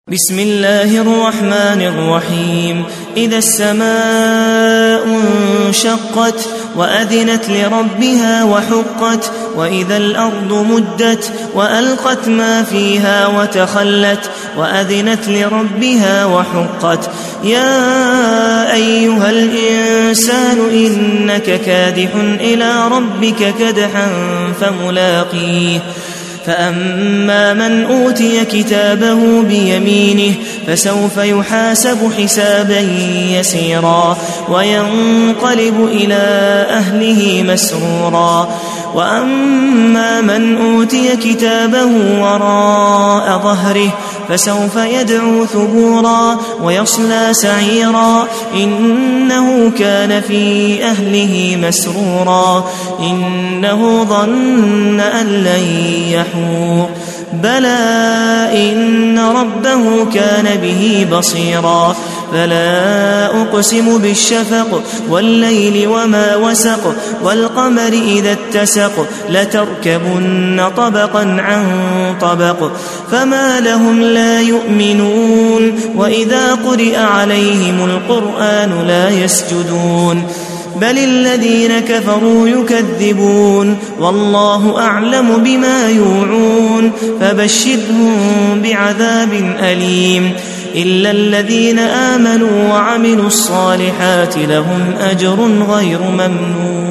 بسم الله الرحمن الرحيم. إذا السماء انشقت وأذنت لربها وحقت وإذا الأرض مدت وألقت ما فيها وتخلت وأذنت لربها وحقت. يا أيها الإنسان إنك كادح إلى ربك كدحا فملاقيه. فأما من أوتي كتابه بيمينه فسوف يحاسب حسابا يسيرا وينقلب إلى أهله مسرورا. وأما من أوتي كتابه وراء ظهره فسوف يدعو ثبورا ويصلى سعيرا إنه كان في أهله مسرورا إنه ظن أن لن يحور بلى إن ربه كان به بصيرا. فلا أقسم بالشفق والليل وما وسق والقمر إذا اتسق لتركبن طبقا عن طبق فما لهم لا يؤمنون وإذا قرئ عليهم القرآن لا يسجدون بل الذين كفروا يكذبون والله أعلم بما يوعون فبشرهم بعذاب أليم إلا الذين آمنوا وعملوا الصالحات لهم أجر غير ممنون.